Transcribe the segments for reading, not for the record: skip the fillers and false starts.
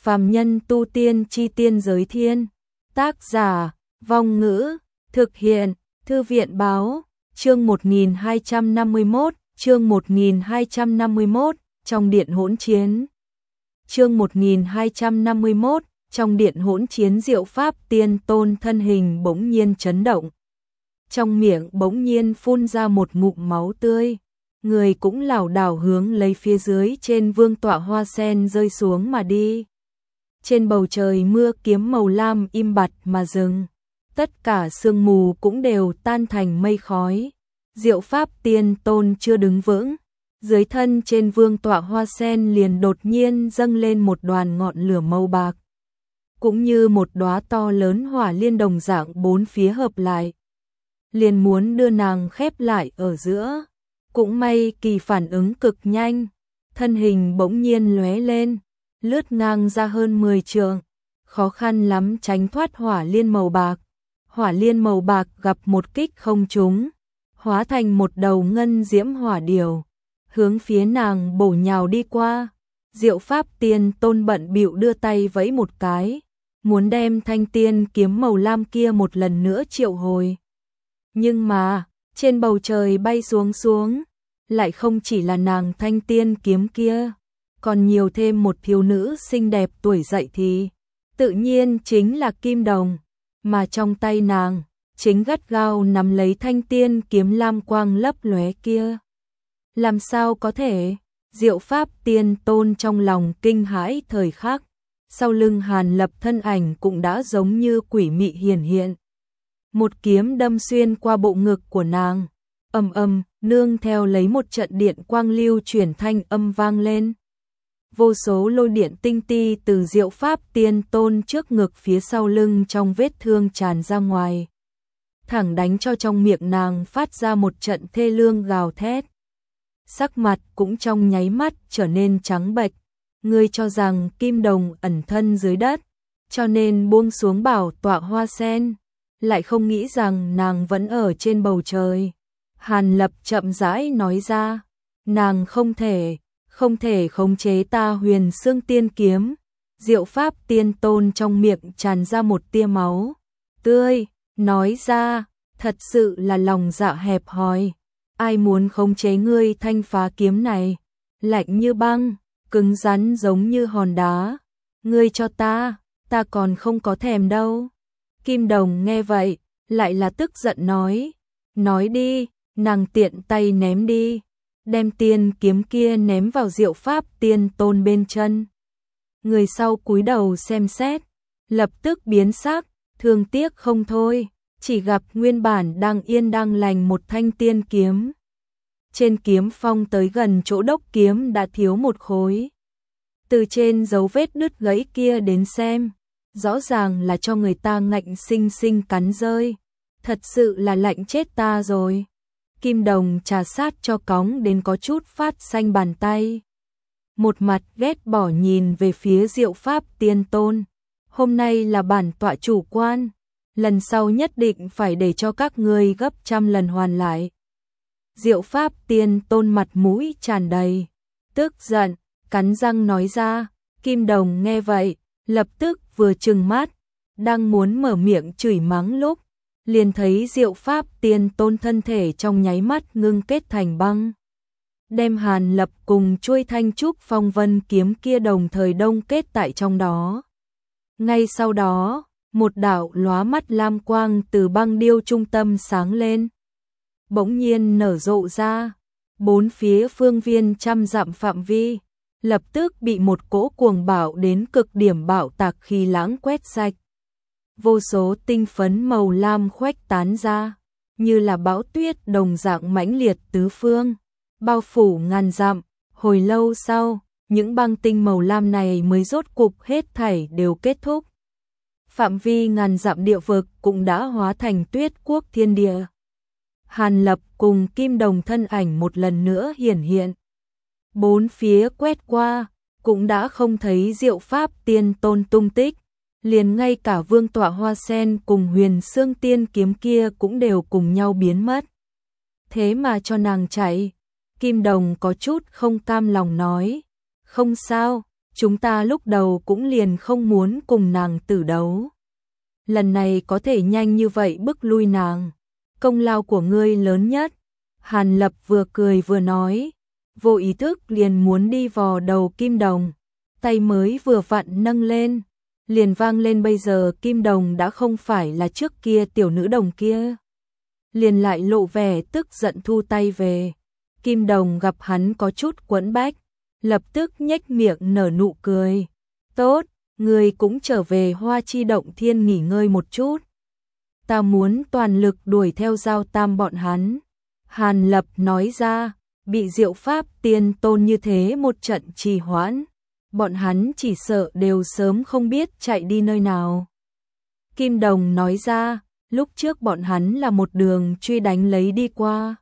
Phàm nhân tu tiên chi tiên giới thiên. Tác giả, Vong Ngữ, thực hiện, Thư viện báo, chương 1251, chương 1251, trong điện hỗn chiến. Chương 1251, trong điện hỗn chiến Diệu Pháp Tiên Tôn thân hình bỗng nhiên chấn động. Trong miệng bỗng nhiên phun ra một ngụm máu tươi, người cũng lảo đảo hướng lấy phía dưới trên vương tọa hoa sen rơi xuống mà đi. Trên bầu trời mưa kiếm màu lam im bặt mà dừng, tất cả sương mù cũng đều tan thành mây khói. Diệu Pháp Tiên Tôn chưa đứng vững, dưới thân trên vương tọa hoa sen liền đột nhiên dâng lên một đoàn ngọn lửa màu bạc, cũng như một đóa to lớn hỏa liên đồng dạng bốn phía hợp lại, liền muốn đưa nàng khép lại ở giữa. Cũng may kỳ phản ứng cực nhanh, thân hình bỗng nhiên lóe lên, lướt ngang ra hơn 10 trượng, khó khăn lắm tránh thoát hỏa liên màu bạc. Hỏa liên màu bạc gặp một kích không trúng, hóa thành một đầu ngân diễm hỏa điểu, hướng phía nàng bổ nhào đi qua. Diệu Pháp Tiên Tôn bận bịu đưa tay vẫy một cái, muốn đem thanh tiên kiếm màu lam kia một lần nữa triệu hồi. Nhưng mà, trên bầu trời bay xuống, lại không chỉ là nàng thanh tiên kiếm kia, còn nhiều thêm một thiếu nữ xinh đẹp tuổi dậy thì, tự nhiên chính là Kim Đồng, mà trong tay nàng, chính gắt gao nắm lấy thanh tiên kiếm lam quang lấp lóe kia. Làm sao có thể? Diệu Pháp Tiên Tôn trong lòng kinh hãi thời khắc, sau lưng Hàn Lập thân ảnh cũng đã giống như quỷ mị hiển hiện. Một kiếm đâm xuyên qua bộ ngực của nàng, ầm ầm, nương theo lấy một trận điện quang lưu chuyển thanh âm vang lên. Vô số lôi điện tinh ti từ Diệu Pháp Tiên Tôn trước ngực phía sau lưng trong vết thương tràn ra ngoài, thẳng đánh cho trong miệng nàng phát ra một trận thê lương gào thét. Sắc mặt cũng trong nháy mắt trở nên trắng bệch. Ngươi cho rằng Kim Đồng ẩn thân dưới đất, cho nên buông xuống bảo tọa hoa sen, lại không nghĩ rằng nàng vẫn ở trên bầu trời. Hàn Lập chậm rãi nói ra, nàng không thể khống chế ta Huyền Xương Tiên kiếm. Diệu Pháp Tiên Tôn trong miệng tràn ra một tia máu tươi, nói ra, thật sự là lòng dạ hẹp hòi. Ai muốn khống chế ngươi thanh phá kiếm này, lạnh như băng, cứng rắn giống như hòn đá. Ngươi cho ta còn không có thèm đâu. Kim Đồng nghe vậy, lại là tức giận nói đi. Nàng tiện tay ném đi, đem tiên kiếm kia ném vào Diệu Pháp Tiên Tôn bên chân. Người sau cúi đầu xem xét, lập tức biến sắc, thương tiếc không thôi, chỉ gặp nguyên bản đang yên đang lành một thanh tiên kiếm. Trên kiếm phong tới gần chỗ đốc kiếm đã thiếu một khối. Từ trên dấu vết đứt gãy kia đến xem, rõ ràng là cho người ta ngạnh sinh sinh cắn rơi. Thật sự là lạnh chết ta rồi. Kim Đồng trà sát cho cóng đến có chút phát xanh bàn tay. Một mặt ghét bỏ nhìn về phía Diệu Pháp Tiên Tôn. Hôm nay là bản tọa chủ quan, lần sau nhất định phải để cho các ngươi gấp trăm lần hoàn lại. Diệu Pháp Tiên Tôn mặt mũi tràn đầy tức giận, cắn răng nói ra. Kim Đồng nghe vậy, lập tức vừa trừng mắt, đang muốn mở miệng chửi mắng lúc, liền thấy Diệu Pháp Tiên Tôn thân thể trong nháy mắt ngưng kết thành băng, đem Hàn Lập cùng chuôi thanh trúc phong vân kiếm kia đồng thời đông kết tại trong đó. Ngay sau đó, một đạo lóa mắt lam quang từ băng điêu trung tâm sáng lên, bỗng nhiên nở rộ ra, bốn phía phương viên trăm dặm phạm vi, lập tức bị một cỗ cuồng bạo đến cực điểm bạo tạc khí lãng quét sạch. Vô số tinh phấn màu lam khuếch tán ra, như là bão tuyết đồng dạng mãnh liệt tứ phương, bao phủ ngàn dặm. Hồi lâu sau, những băng tinh màu lam này mới rốt cục hết thảy đều kết thúc. Phạm vi ngàn dặm địa vực cũng đã hóa thành tuyết quốc thiên địa. Hàn Lập cùng Kim Đồng thân ảnh một lần nữa hiển hiện. Bốn phía quét qua, cũng đã không thấy Diệu Pháp Tiên Tôn tung tích. Liền ngay cả vương tọa hoa sen cùng Huyền Xương Tiên kiếm kia cũng đều cùng nhau biến mất. Thế mà cho nàng chạy. Kim Đồng có chút không cam lòng nói, không sao, chúng ta lúc đầu cũng liền không muốn cùng nàng tử đấu. Lần này có thể nhanh như vậy bức lui nàng, công lao của ngươi lớn nhất. Hàn Lập vừa cười vừa nói, vô ý thức liền muốn đi vò đầu Kim Đồng, tay mới vừa vặn nâng lên, liền vang lên bây giờ Kim Đồng đã không phải là trước kia tiểu nữ đồng kia. Liền lại lộ vẻ tức giận thu tay về. Kim Đồng gặp hắn có chút quẫn bách, lập tức nhếch miệng nở nụ cười. Tốt, ngươi cũng trở về Hoa Chi Động Thiên nghỉ ngơi một chút. Ta muốn toàn lực đuổi theo Giao Tam bọn hắn. Hàn Lập nói ra, bị Diệu Pháp Tiên Tôn như thế một trận trì hoãn, bọn hắn chỉ sợ đều sớm không biết chạy đi nơi nào. Kim Đồng nói ra, lúc trước bọn hắn là một đường truy đánh lấy đi qua.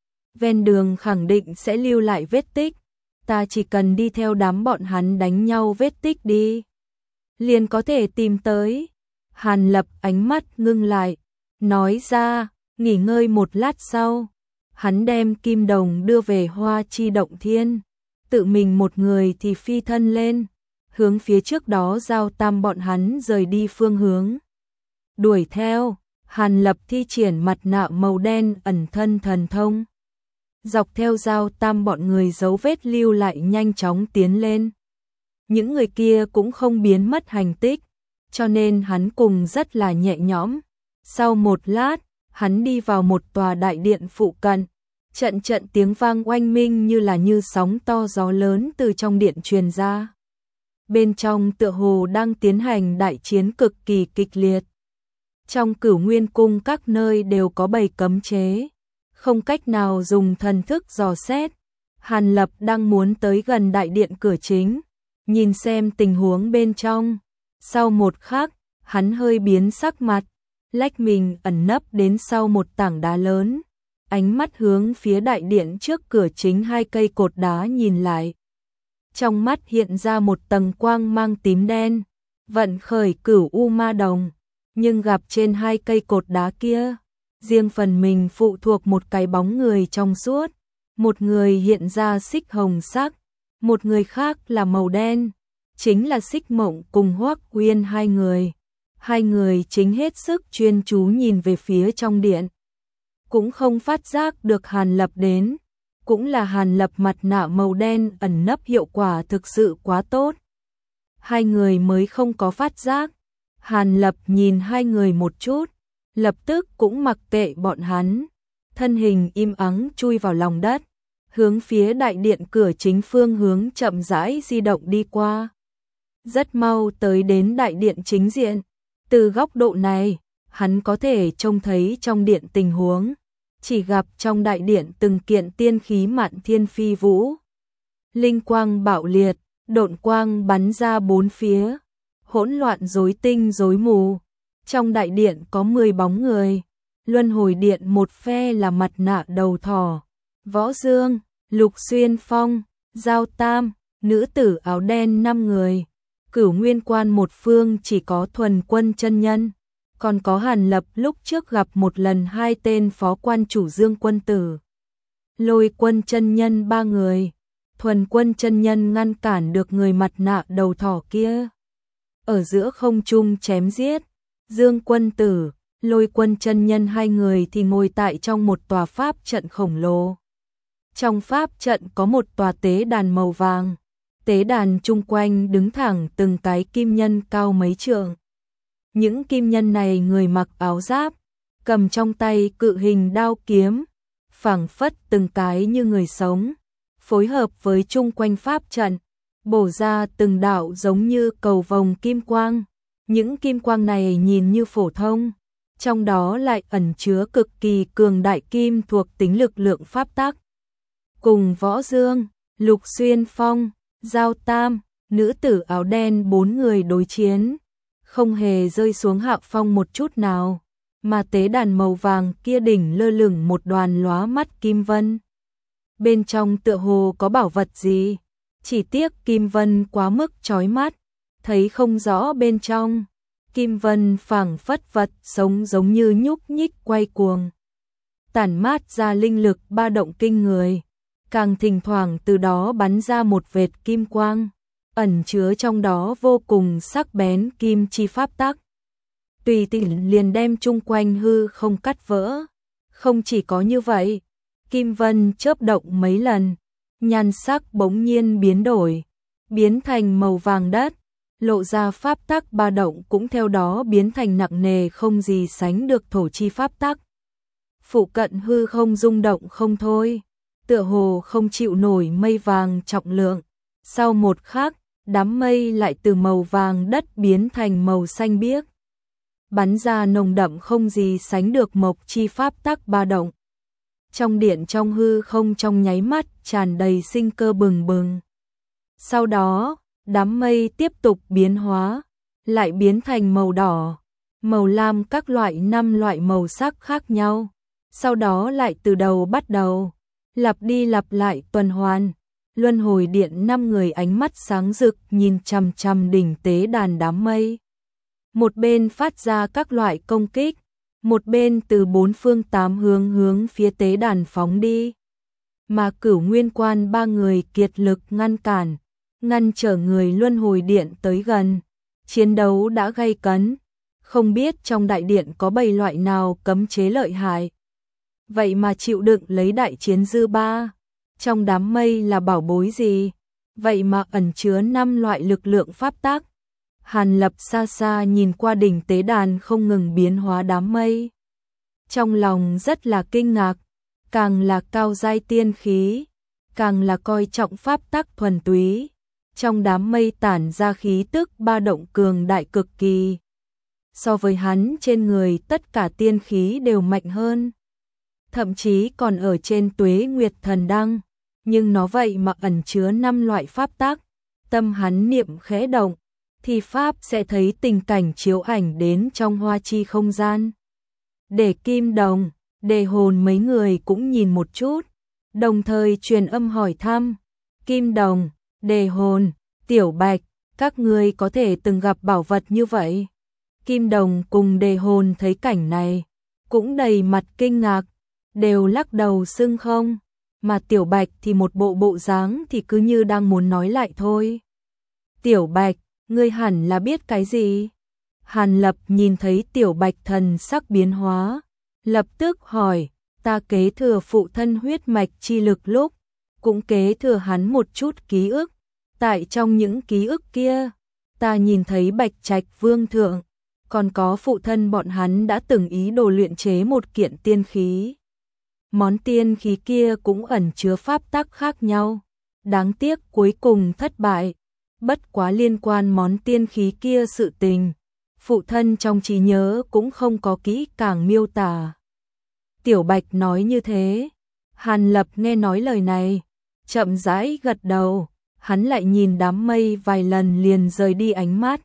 Ven đường khẳng định sẽ lưu lại vết tích, ta chỉ cần đi theo đám bọn hắn đánh nhau vết tích đi, liền có thể tìm tới. Hàn Lập ánh mắt ngưng lại, nói ra, nghỉ ngơi một lát sau, hắn đem Kim Đồng đưa về Hoa Chi Động Thiên, tự mình một người thì phi thân lên, hướng phía trước đó Giao Tam bọn hắn rời đi phương hướng. Đuổi theo, Hàn Lập thi triển mặt nạ màu đen ẩn thân thần thông, dọc theo Giao Tam bọn người dấu vết lưu lại nhanh chóng tiến lên. Những người kia cũng không biến mất hành tích, cho nên hắn cùng rất là nhẹ nhõm. Sau một lát, hắn đi vào một tòa đại điện phụ cận, trận trận tiếng vang oanh minh như sóng to gió lớn từ trong điện truyền ra. Bên trong tựa hồ đang tiến hành đại chiến cực kỳ kịch liệt. Trong Cửu Nguyên Cung các nơi đều có bày cấm chế, không cách nào dùng thần thức dò xét. Hàn Lập đang muốn tới gần đại điện cửa chính, nhìn xem tình huống bên trong. Sau một khắc, hắn hơi biến sắc mặt, lách mình ẩn nấp đến sau một tảng đá lớn, ánh mắt hướng phía đại điện trước cửa chính 2 cây cột đá nhìn lại. Trong mắt hiện ra một tầng quang mang tím đen, vận khởi Cửu U Ma Đồng, nhưng gặp trên 2 cây cột đá kia, riêng phần mình phụ thuộc một cái bóng người trong suốt, một người hiện ra xích hồng sắc, một người khác là màu đen, chính là Xích Mộng cùng Hoắc Uyên hai người. Hai người chính hết sức chuyên chú nhìn về phía trong điện, cũng không phát giác được Hàn Lập đến, cũng là Hàn Lập mặt nạ màu đen ẩn nấp hiệu quả thực sự quá tốt. Hai người mới không có phát giác. Hàn Lập nhìn hai người một chút, lập tức cũng mặc kệ bọn hắn, thân hình im ắng chui vào lòng đất, hướng phía đại điện cửa chính phương hướng chậm rãi di động đi qua. Rất mau tới đến đại điện chính diện. Từ góc độ này, hắn có thể trông thấy trong điện tình huống, chỉ gặp trong đại điện từng kiện tiên khí mạn thiên phi vũ. Linh quang bạo liệt, độn quang bắn ra bốn phía, hỗn loạn rối tinh rối mù. Trong đại điện có 10 bóng người, luân hồi điện một phe là mặt nạ đầu thỏ, Võ Dương, Lục Xuyên Phong, Giao Tam, nữ tử áo đen 5 người. Cửu Nguyên Quan một phương chỉ có Thuần Quân chân nhân, còn có Hàn Lập lúc trước gặp một lần 2 tên phó quan chủ Dương Quân Tử. Lôi Quân chân nhân 3 người, Thuần Quân chân nhân ngăn cản được người mặt nạ đầu thỏ kia. Ở giữa không trung chém giết, Dương Quân Tử, Lôi Quân chân nhân 2 người thì ngồi tại trong một tòa pháp trận khổng lồ. Trong pháp trận có một tòa tế đàn màu vàng. Tế đàn chung quanh đứng thẳng từng cái kim nhân cao mấy trượng. Những kim nhân này người mặc áo giáp, cầm trong tay cự hình đao kiếm, phảng phất từng cái như người sống, phối hợp với chung quanh pháp trận, bổ ra từng đạo giống như cầu vồng kim quang. Những kim quang này nhìn như phổ thông, trong đó lại ẩn chứa cực kỳ cường đại kim thuộc tính lực lượng pháp tắc. Cùng Võ Dương, Lục Xuyên Phong, Giao Tam, nữ tử áo đen 4 người đối chiến, không hề rơi xuống hạ phong một chút nào, mà tế đàn màu vàng kia đỉnh lơ lửng một đoàn lóa mắt kim vân. Bên trong tựa hồ có bảo vật gì, chỉ tiếc kim vân quá mức chói mắt, thấy không rõ bên trong. Kim vân phảng phất vật sống giống như nhúc nhích quay cuồng, tản mát ra linh lực ba động kinh người, càng thỉnh thoảng từ đó bắn ra một vệt kim quang, ẩn chứa trong đó vô cùng sắc bén kim chi pháp tắc. Tùy tiện liền đem chung quanh hư không cắt vỡ. Không chỉ có như vậy, kim vân chớp động mấy lần, nhan sắc bỗng nhiên biến đổi, biến thành màu vàng đất, lộ ra pháp tắc ba động cũng theo đó biến thành nặng nề không gì sánh được thổ chi pháp tắc. Phụ cận hư không rung động không thôi, tựa hồ không chịu nổi mây vàng trọng lượng. Sau một khắc, đám mây lại từ màu vàng đất biến thành màu xanh biếc, bắn ra nồng đậm không gì sánh được mộc chi pháp tắc ba động. Trong điện trong hư không trong nháy mắt tràn đầy sinh cơ bừng bừng. Sau đó, đám mây tiếp tục biến hóa, lại biến thành màu đỏ, màu lam các loại 5 loại màu sắc khác nhau. Sau đó lại từ đầu bắt đầu, lặp đi lặp lại tuần hoàn. Luân hồi điện 5 người ánh mắt sáng rực nhìn chằm chằm đỉnh tế đàn đám mây. Một bên phát ra các loại công kích, một bên từ 4 phương 8 hướng phía tế đàn phóng đi. Mà Cửu Nguyên Quan 3 người kiệt lực ngăn cản, ngăn trở người luân hồi điện tới gần. Chiến đấu đã gay cấn, không biết trong đại điện có bầy loại nào cấm chế lợi hại. Vậy mà chịu đựng lấy đại chiến dư ba. Trong đám mây là bảo bối gì? Vậy mà ẩn chứa 5 loại lực lượng pháp tắc. Hàn Lập xa xa nhìn qua đỉnh tế đàn không ngừng biến hóa đám mây. Trong lòng rất là kinh ngạc, càng là cao giai tiên khí, càng là coi trọng pháp tắc thuần túy. Trong đám mây tản ra khí tức ba động cường đại cực kỳ. So với hắn trên người tất cả tiên khí đều mạnh hơn. Thậm chí còn ở trên Tuế Nguyệt Thần Đăng, nhưng nó vậy mà ẩn chứa 5 loại pháp tắc. Tâm hắn niệm khẽ động, thì pháp sẽ thấy tình cảnh chiếu ảnh đến trong hoa chi không gian. Để Kim Đồng, Đề Hồn mấy người cũng nhìn một chút, đồng thời truyền âm hỏi thăm. Kim Đồng, Đề Hồn, Tiểu Bạch, các ngươi có thể từng gặp bảo vật như vậy? Kim Đồng cùng Đề Hồn thấy cảnh này, cũng đầy mặt kinh ngạc, đều lắc đầu xưng không, mà Tiểu Bạch thì một bộ dáng thì cứ như đang muốn nói lại thôi. Tiểu Bạch, ngươi hẳn là biết cái gì? Hàn Lập nhìn thấy Tiểu Bạch thần sắc biến hóa, lập tức hỏi, ta kế thừa phụ thân huyết mạch chi lực lúc, cũng kế thừa hắn một chút ký ức. Tại trong những ký ức kia, ta nhìn thấy Bạch Trạch Vương Thượng, còn có phụ thân bọn hắn đã từng ý đồ luyện chế một kiện tiên khí. Món tiên khí kia cũng ẩn chứa pháp tắc khác nhau, đáng tiếc cuối cùng thất bại. Bất quá liên quan món tiên khí kia sự tình, phụ thân trong trí nhớ cũng không có kỹ càng miêu tả. Tiểu Bạch nói như thế, Hàn Lập nghe nói lời này, chậm rãi gật đầu, hắn lại nhìn đám mây vài lần liền rời đi ánh mắt.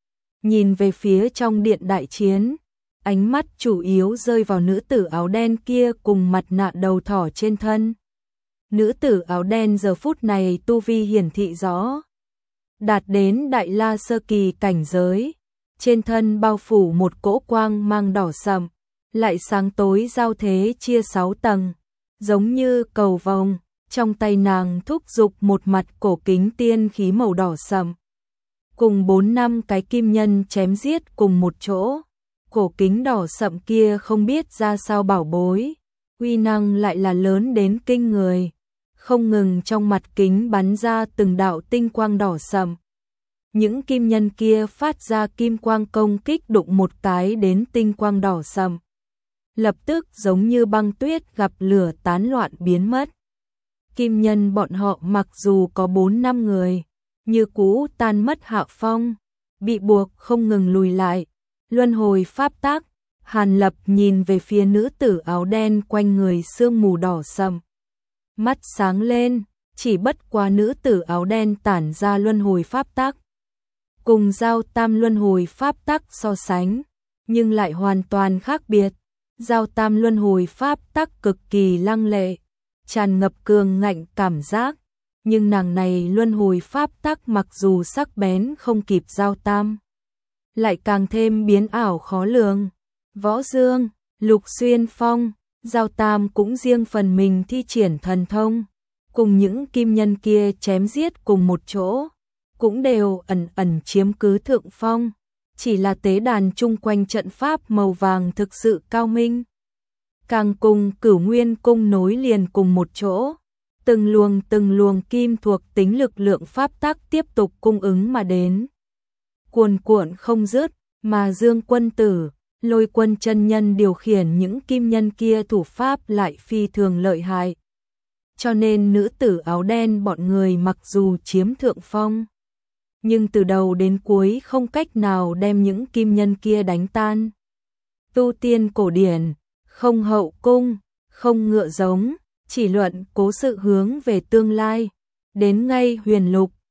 Nhìn về phía trong điện đại chiến, ánh mắt chủ yếu rơi vào nữ tử áo đen kia cùng mặt nạ đầu thỏ trên thân. Nữ tử áo đen giờ phút này tu vi hiển thị rõ, đạt đến đại la sơ kỳ cảnh giới, trên thân bao phủ một cỗ quang mang đỏ sậm, lại sáng tối giao thế chia 6 tầng, giống như cầu vồng, trong tay nàng thúc giục một mặt cổ kính tiên khí màu đỏ sậm. Cùng 4-5 cái kim nhân chém giết cùng một chỗ, cổ kính đỏ sậm kia không biết ra sao bảo bối, uy năng lại là lớn đến kinh người, không ngừng trong mặt kính bắn ra từng đạo tinh quang đỏ sậm. Những kim nhân kia phát ra kim quang công kích đụng một cái đến tinh quang đỏ sậm, lập tức giống như băng tuyết gặp lửa tán loạn biến mất. Kim nhân bọn họ mặc dù có 4-5 người, như cũ tan mất hạ phong, bị buộc không ngừng lùi lại. Luân hồi pháp tắc, Hàn Lập nhìn về phía nữ tử áo đen quanh người sương mù đỏ sậm, mắt sáng lên, chỉ bất quá nữ tử áo đen tản ra luân hồi pháp tắc, cùng Giao Tam luân hồi pháp tắc so sánh, nhưng lại hoàn toàn khác biệt. Giao Tam luân hồi pháp tắc cực kỳ lăng lệ, tràn ngập cường ngạnh cảm giác, nhưng nàng này luân hồi pháp tắc mặc dù sắc bén không kịp Giao Tam, lại càng thêm biến ảo khó lường. Võ Dương, Lục Xuyên Phong, Giao Tam cũng riêng phần mình thi triển thần thông, cùng những kim nhân kia chém giết cùng một chỗ, cũng đều ẩn ẩn chiếm cứ thượng phong, chỉ là tế đàn chung quanh trận pháp màu vàng thực sự cao minh. Càng cùng Cửu Nguyên cung nối liền cùng một chỗ, từng luồng kim thuộc tính lực lượng pháp tắc tiếp tục cung ứng mà đến. Cuồn cuộn không dứt, mà Dương Quân Tử, Lôi Quân chân nhân điều khiển những kim nhân kia thủ pháp lại phi thường lợi hại. Cho nên nữ tử áo đen bọn người mặc dù chiếm thượng phong, nhưng từ đầu đến cuối không cách nào đem những kim nhân kia đánh tan. Tu tiên cổ điển, không hậu cung, không ngựa giống, chỉ luận cố sự hướng về tương lai. Đến ngay huyền lục,